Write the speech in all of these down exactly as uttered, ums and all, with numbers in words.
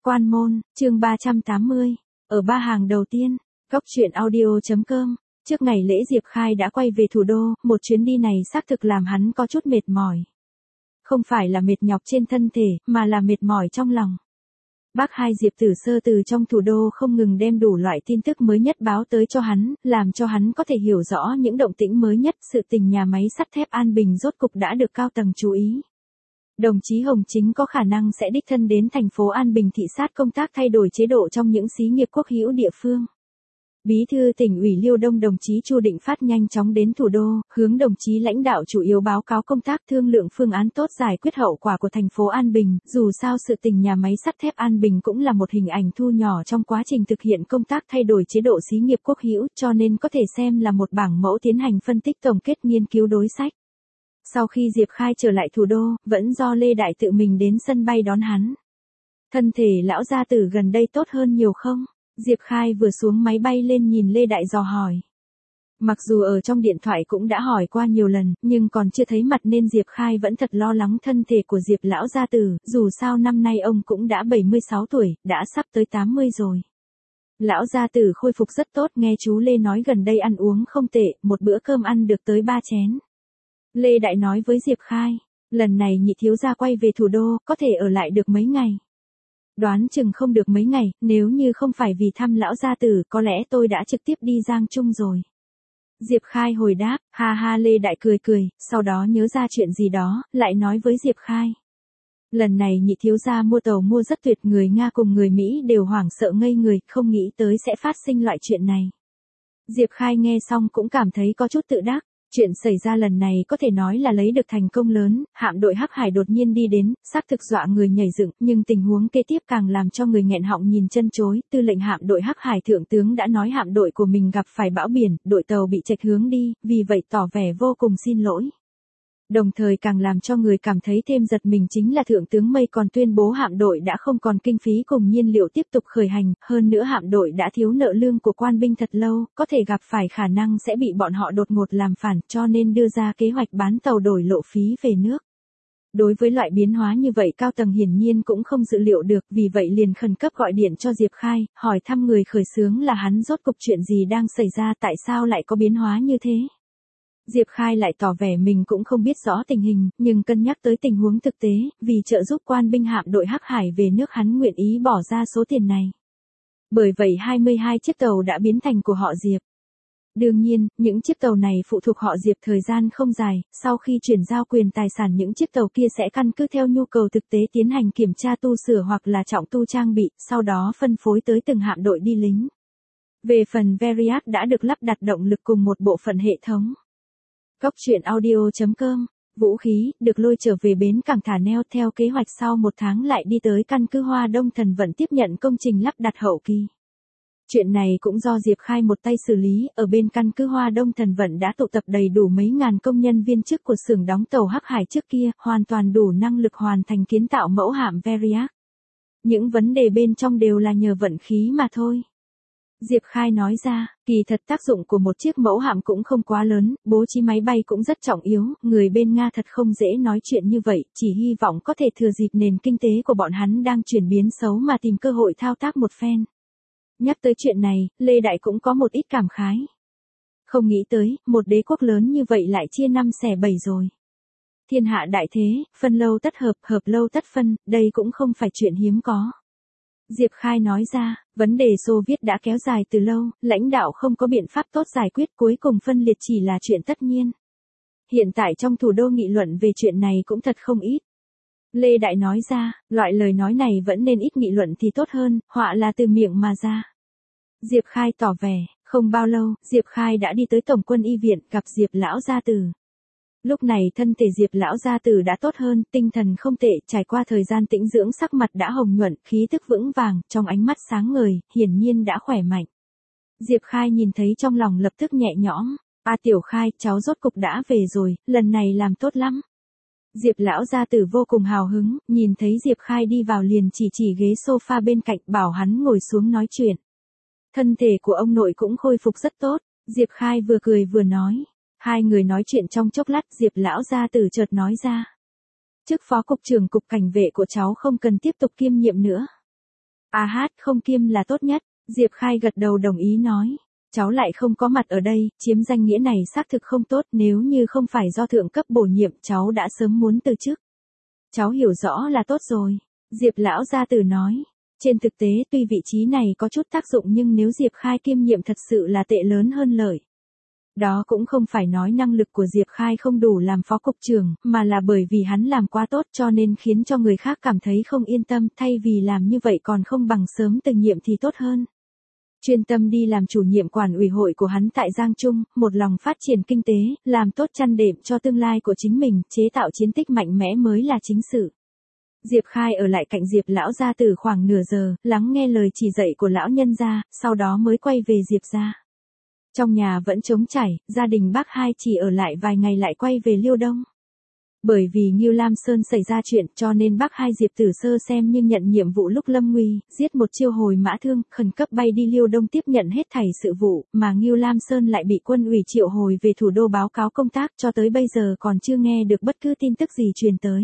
Quan môn, chương ba trăm tám mươi. Ở ba hàng đầu tiên, Góc truyện audio.com. Trước ngày lễ Diệp Khai đã quay về thủ đô, một chuyến đi này xác thực làm hắn có chút mệt mỏi. Không phải là mệt nhọc trên thân thể, mà là mệt mỏi trong lòng. Bác hai Diệp Tử Sơ từ trong thủ đô không ngừng đem đủ loại tin tức mới nhất báo tới cho hắn, làm cho hắn có thể hiểu rõ những động tĩnh mới nhất. Sự tình nhà máy sắt thép An Bình rốt cục đã được cao tầng chú ý. Đồng chí Hồng Chính có khả năng sẽ đích thân đến thành phố An Bình thị sát công tác thay đổi chế độ trong những xí nghiệp quốc hữu địa phương. Bí thư tỉnh ủy Liêu Đông đồng chí Chu Định Phát nhanh chóng đến thủ đô, hướng đồng chí lãnh đạo chủ yếu báo cáo công tác thương lượng phương án tốt giải quyết hậu quả của thành phố An Bình. Dù sao sự tình nhà máy sắt thép An Bình cũng là một hình ảnh thu nhỏ trong quá trình thực hiện công tác thay đổi chế độ xí nghiệp quốc hữu, cho nên có thể xem là một bảng mẫu tiến hành phân tích tổng kết nghiên cứu đối sách. Sau khi Diệp Khai trở lại thủ đô, vẫn do Lê Đại tự mình đến sân bay đón hắn. Thân thể lão gia tử gần đây tốt hơn nhiều không? Diệp Khai vừa xuống máy bay lên nhìn Lê Đại dò hỏi. Mặc dù ở trong điện thoại cũng đã hỏi qua nhiều lần, nhưng còn chưa thấy mặt nên Diệp Khai vẫn thật lo lắng thân thể của Diệp lão gia tử, dù sao năm nay ông cũng đã bảy mươi sáu tuổi, đã sắp tới tám mươi rồi. Lão gia tử khôi phục rất tốt, nghe chú Lê nói gần đây ăn uống không tệ, một bữa cơm ăn được tới ba chén. Lê Đại nói với Diệp Khai, lần này nhị thiếu gia quay về thủ đô, có thể ở lại được mấy ngày. Đoán chừng không được mấy ngày, nếu như không phải vì thăm lão gia tử, có lẽ tôi đã trực tiếp đi Giang Trung rồi. Diệp Khai hồi đáp, ha ha. Lê Đại cười cười, sau đó nhớ ra chuyện gì đó, lại nói với Diệp Khai. Lần này nhị thiếu gia mua tàu mua rất tuyệt, người Nga cùng người Mỹ đều hoảng sợ ngây người, không nghĩ tới sẽ phát sinh loại chuyện này. Diệp Khai nghe xong cũng cảm thấy có chút tự đắc. Chuyện xảy ra lần này có thể nói là lấy được thành công lớn, hạm đội Hắc Hải đột nhiên đi đến, xác thực dọa người nhảy dựng, nhưng tình huống kế tiếp càng làm cho người nghẹn họng nhìn chân chối. Tư lệnh hạm đội Hắc Hải thượng tướng đã nói hạm đội của mình gặp phải bão biển, đội tàu bị chệch hướng đi, vì vậy tỏ vẻ vô cùng xin lỗi. Đồng thời càng làm cho người cảm thấy thêm giật mình chính là thượng tướng Mây còn tuyên bố hạm đội đã không còn kinh phí cùng nhiên liệu tiếp tục khởi hành, hơn nữa hạm đội đã thiếu nợ lương của quan binh thật lâu, có thể gặp phải khả năng sẽ bị bọn họ đột ngột làm phản, cho nên đưa ra kế hoạch bán tàu đổi lộ phí về nước. Đối với loại biến hóa như vậy cao tầng hiển nhiên cũng không dự liệu được, vì vậy liền khẩn cấp gọi điện cho Diệp Khai, hỏi thăm người khởi xướng là hắn, rốt cục chuyện gì đang xảy ra, tại sao lại có biến hóa như thế. Diệp Khai lại tỏ vẻ mình cũng không biết rõ tình hình, nhưng cân nhắc tới tình huống thực tế, vì trợ giúp quan binh hạm đội Hắc Hải về nước hắn nguyện ý bỏ ra số tiền này. Bởi vậy hai mươi hai chiếc tàu đã biến thành của họ Diệp. Đương nhiên, những chiếc tàu này phụ thuộc họ Diệp thời gian không dài, sau khi chuyển giao quyền tài sản những chiếc tàu kia sẽ căn cứ theo nhu cầu thực tế tiến hành kiểm tra tu sửa hoặc là trọng tu trang bị, sau đó phân phối tới từng hạm đội đi lính. Về phần Variat đã được lắp đặt động lực cùng một bộ phận hệ thống. Góc truyện audio.com. Vũ khí, được lôi trở về bến cảng thả neo theo kế hoạch, sau một tháng lại đi tới căn cứ Hoa Đông Thần Vận tiếp nhận công trình lắp đặt hậu kỳ. Chuyện này cũng do Diệp Khai một tay xử lý, ở bên căn cứ Hoa Đông Thần Vận đã tụ tập đầy đủ mấy ngàn công nhân viên chức của xưởng đóng tàu Hắc Hải trước kia, hoàn toàn đủ năng lực hoàn thành kiến tạo mẫu hạm Variac. Những vấn đề bên trong đều là nhờ vận khí mà thôi. Diệp Khai nói ra, kỳ thật tác dụng của một chiếc mẫu hạm cũng không quá lớn, bố trí máy bay cũng rất trọng yếu, người bên Nga thật không dễ nói chuyện như vậy, chỉ hy vọng có thể thừa dịp nền kinh tế của bọn hắn đang chuyển biến xấu mà tìm cơ hội thao tác một phen. Nhắc tới chuyện này, Lê Đại cũng có một ít cảm khái. Không nghĩ tới, một đế quốc lớn như vậy lại chia năm xẻ bảy rồi. Thiên hạ đại thế, phân lâu tất hợp, hợp lâu tất phân, đây cũng không phải chuyện hiếm có. Diệp Khai nói ra, vấn đề Xô Viết đã kéo dài từ lâu, lãnh đạo không có biện pháp tốt giải quyết, cuối cùng phân liệt chỉ là chuyện tất nhiên. Hiện tại trong thủ đô nghị luận về chuyện này cũng thật không ít. Lê Đại nói ra, loại lời nói này vẫn nên ít nghị luận thì tốt hơn, họa là từ miệng mà ra. Diệp Khai tỏ vẻ, không bao lâu, Diệp Khai đã đi tới Tổng quân y viện, gặp Diệp lão gia tử. Lúc này thân thể Diệp lão gia tử đã tốt hơn, tinh thần không tệ, trải qua thời gian tĩnh dưỡng sắc mặt đã hồng nhuận, khí tức vững vàng, trong ánh mắt sáng ngời, hiển nhiên đã khỏe mạnh. Diệp Khai nhìn thấy trong lòng lập tức nhẹ nhõm, "A Tiểu Khai, cháu rốt cục đã về rồi, lần này làm tốt lắm." Diệp lão gia tử vô cùng hào hứng, nhìn thấy Diệp Khai đi vào liền chỉ chỉ ghế sofa bên cạnh, bảo hắn ngồi xuống nói chuyện. Thân thể của ông nội cũng khôi phục rất tốt, Diệp Khai vừa cười vừa nói. Hai người nói chuyện trong chốc lát, Diệp lão gia tử chợt nói ra. Chức phó cục trưởng cục cảnh vệ của cháu không cần tiếp tục kiêm nhiệm nữa. À hát không kiêm là tốt nhất, Diệp Khai gật đầu đồng ý nói. Cháu lại không có mặt ở đây, chiếm danh nghĩa này xác thực không tốt, nếu như không phải do thượng cấp bổ nhiệm cháu đã sớm muốn từ chức. Cháu hiểu rõ là tốt rồi, Diệp lão gia tử nói. Trên thực tế tuy vị trí này có chút tác dụng nhưng nếu Diệp Khai kiêm nhiệm thật sự là tệ lớn hơn lợi. Đó cũng không phải nói năng lực của Diệp Khai không đủ làm phó cục trưởng, mà là bởi vì hắn làm quá tốt cho nên khiến cho người khác cảm thấy không yên tâm, thay vì làm như vậy còn không bằng sớm từ nhiệm thì tốt hơn. Chuyên tâm đi làm chủ nhiệm quản ủy hội của hắn tại Giang Trung, một lòng phát triển kinh tế, làm tốt chăn đệm cho tương lai của chính mình, chế tạo chiến tích mạnh mẽ mới là chính sự. Diệp Khai ở lại cạnh Diệp lão gia tử khoảng nửa giờ, lắng nghe lời chỉ dạy của lão nhân gia, sau đó mới quay về Diệp gia. Trong nhà vẫn trống trải, gia đình bác hai chỉ ở lại vài ngày lại quay về Liêu Đông. Bởi vì Ngưu Lam Sơn xảy ra chuyện cho nên bác hai Diệp Tử Sơ xem như nhận nhiệm vụ lúc lâm nguy, giết một chiêu hồi mã thương, khẩn cấp bay đi Liêu Đông tiếp nhận hết thảy sự vụ, mà Ngưu Lam Sơn lại bị quân ủy triệu hồi về thủ đô báo cáo công tác, cho tới bây giờ còn chưa nghe được bất cứ tin tức gì truyền tới.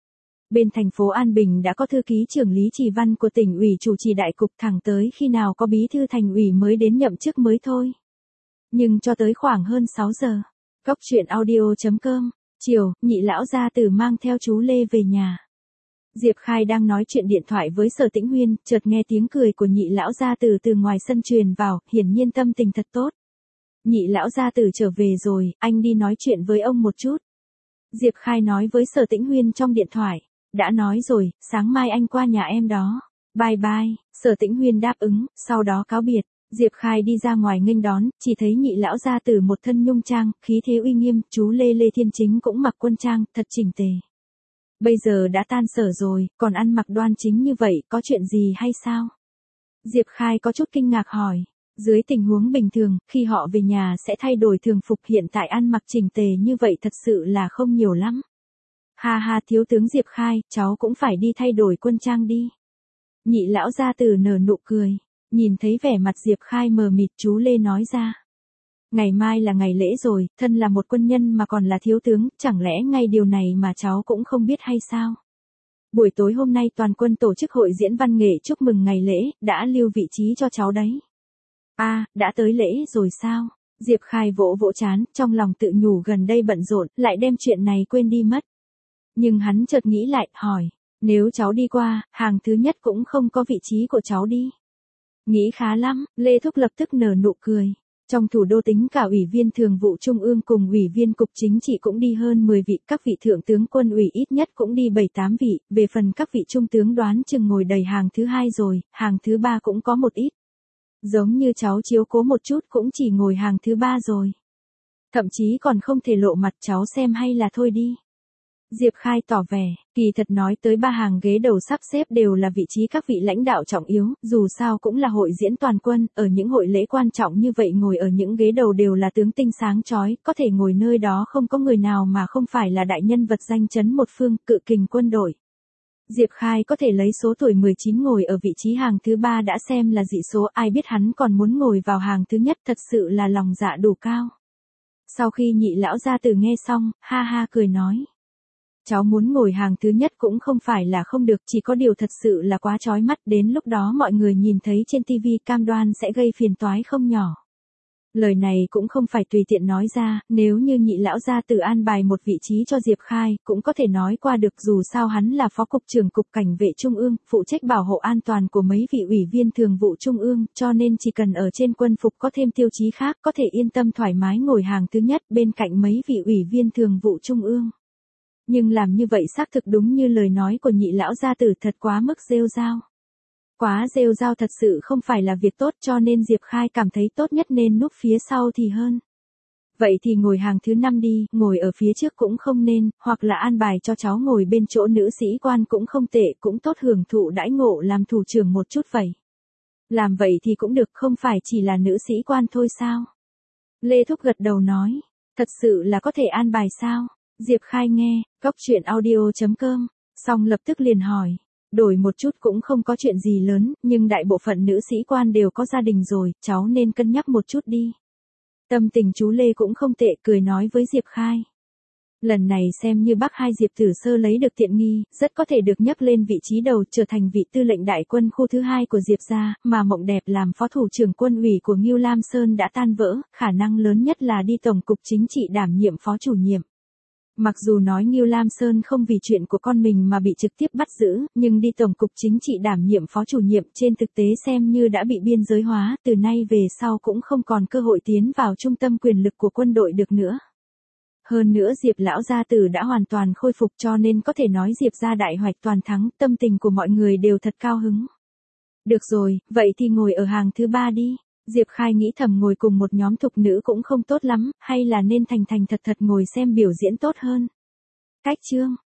Bên thành phố An Bình đã có thư ký trưởng Lý Trì Văn của tỉnh ủy chủ trì đại cục, thẳng tới khi nào có bí thư thành ủy mới đến nhậm chức mới thôi. Nhưng cho tới khoảng hơn sáu giờ, Cóc truyện audio chấm com, chiều, Nhị lão gia tử mang theo chú Lê về nhà. Diệp Khai đang nói chuyện điện thoại với Sở Tĩnh Huyên, chợt nghe tiếng cười của Nhị lão gia tử từ ngoài sân truyền vào, hiển nhiên tâm tình thật tốt. Nhị lão gia tử trở về rồi, anh đi nói chuyện với ông một chút. Diệp Khai nói với Sở Tĩnh Huyên trong điện thoại, đã nói rồi, sáng mai anh qua nhà em đó. Bye bye, Sở Tĩnh Huyên đáp ứng, sau đó cáo biệt. Diệp Khai đi ra ngoài nghênh đón, chỉ thấy Nhị lão gia tử một thân nhung trang, khí thế uy nghiêm, chú Lê Lê Thiên Chính cũng mặc quân trang, thật chỉnh tề. Bây giờ đã tan sở rồi, còn ăn mặc đoan chính như vậy, có chuyện gì hay sao? Diệp Khai có chút kinh ngạc hỏi. Dưới tình huống bình thường, khi họ về nhà sẽ thay đổi thường phục, hiện tại ăn mặc chỉnh tề như vậy thật sự là không nhiều lắm. Ha ha, thiếu tướng Diệp Khai, cháu cũng phải đi thay đổi quân trang đi. Nhị lão gia tử nở nụ cười. Nhìn thấy vẻ mặt Diệp Khai mờ mịt, chú Lê nói ra. Ngày mai là ngày lễ rồi, thân là một quân nhân mà còn là thiếu tướng, chẳng lẽ ngay điều này mà cháu cũng không biết hay sao? Buổi tối hôm nay toàn quân tổ chức hội diễn văn nghệ chúc mừng ngày lễ, đã lưu vị trí cho cháu đấy. À, đã tới lễ rồi sao? Diệp Khai vỗ vỗ trán, trong lòng tự nhủ gần đây bận rộn, lại đem chuyện này quên đi mất. Nhưng hắn chợt nghĩ lại, hỏi, nếu cháu đi qua, hàng thứ nhất cũng không có vị trí của cháu đi. Nghĩ khá lắm, Lê Thúc lập tức nở nụ cười. Trong thủ đô tính cả ủy viên thường vụ trung ương cùng ủy viên cục chính trị cũng đi hơn mười vị, các vị thượng tướng quân ủy ít nhất cũng đi bảy tám vị, về phần các vị trung tướng đoán chừng ngồi đầy hàng thứ hai rồi, hàng thứ ba cũng có một ít. Giống như cháu chiếu cố một chút cũng chỉ ngồi hàng thứ ba rồi. Thậm chí còn không thể lộ mặt, cháu xem hay là thôi đi. Diệp Khai tỏ vẻ, kỳ thật nói tới ba hàng ghế đầu sắp xếp đều là vị trí các vị lãnh đạo trọng yếu, dù sao cũng là hội diễn toàn quân, ở những hội lễ quan trọng như vậy ngồi ở những ghế đầu đều là tướng tinh sáng chói, có thể ngồi nơi đó không có người nào mà không phải là đại nhân vật danh chấn một phương, cự kình quân đội. Diệp Khai có thể lấy số tuổi mười chín ngồi ở vị trí hàng thứ ba đã xem là dị số, ai biết hắn còn muốn ngồi vào hàng thứ nhất, thật sự là lòng dạ đủ cao. Sau khi Nhị lão gia tử nghe xong, ha ha cười nói. Cháu muốn ngồi hàng thứ nhất cũng không phải là không được, chỉ có điều thật sự là quá chói mắt, đến lúc đó mọi người nhìn thấy trên tivi cam đoan sẽ gây phiền toái không nhỏ. Lời này cũng không phải tùy tiện nói ra, nếu như Nhị lão gia tử an bài một vị trí cho Diệp Khai, cũng có thể nói qua được, dù sao hắn là phó cục trưởng cục cảnh vệ trung ương, phụ trách bảo hộ an toàn của mấy vị ủy viên thường vụ trung ương, cho nên chỉ cần ở trên quân phục có thêm tiêu chí khác, có thể yên tâm thoải mái ngồi hàng thứ nhất bên cạnh mấy vị ủy viên thường vụ trung ương. Nhưng làm như vậy xác thực đúng như lời nói của Nhị lão gia tử, thật quá mức rêu rao. Quá rêu rao thật sự không phải là việc tốt, cho nên Diệp Khai cảm thấy tốt nhất nên núp phía sau thì hơn. Vậy thì ngồi hàng thứ năm đi, ngồi ở phía trước cũng không nên, hoặc là an bài cho cháu ngồi bên chỗ nữ sĩ quan cũng không tệ, cũng tốt hưởng thụ đãi ngộ làm thủ trưởng một chút vậy. Làm vậy thì cũng được, không phải chỉ là nữ sĩ quan thôi sao? Lê Thúc gật đầu nói, thật sự là có thể an bài sao? Diệp Khai nghe, cóc truyện audio chấm com, xong lập tức liền hỏi. Đổi một chút cũng không có chuyện gì lớn, nhưng đại bộ phận nữ sĩ quan đều có gia đình rồi, cháu nên cân nhắc một chút đi. Tâm tình chú Lê cũng không tệ, cười nói với Diệp Khai. Lần này xem như Bắc Hai Diệp Tử Sơ lấy được tiện nghi, rất có thể được nhấc lên vị trí đầu trở thành vị tư lệnh đại quân khu thứ hai của Diệp gia, mà Mộng Đẹp làm phó thủ trưởng quân ủy của Ngưu Lam Sơn đã tan vỡ, khả năng lớn nhất là đi tổng cục chính trị đảm nhiệm phó chủ nhiệm. Mặc dù nói Ngưu Lam Sơn không vì chuyện của con mình mà bị trực tiếp bắt giữ, nhưng đi tổng cục chính trị đảm nhiệm phó chủ nhiệm trên thực tế xem như đã bị biên giới hóa, từ nay về sau cũng không còn cơ hội tiến vào trung tâm quyền lực của quân đội được nữa. Hơn nữa Diệp lão gia tử đã hoàn toàn khôi phục cho nên có thể nói Diệp gia đại hoạch toàn thắng, tâm tình của mọi người đều thật cao hứng. Được rồi, vậy thì ngồi ở hàng thứ ba đi. Diệp Khai nghĩ thầm ngồi cùng một nhóm thục nữ cũng không tốt lắm, hay là nên thành thành thật thật ngồi xem biểu diễn tốt hơn. Cách chương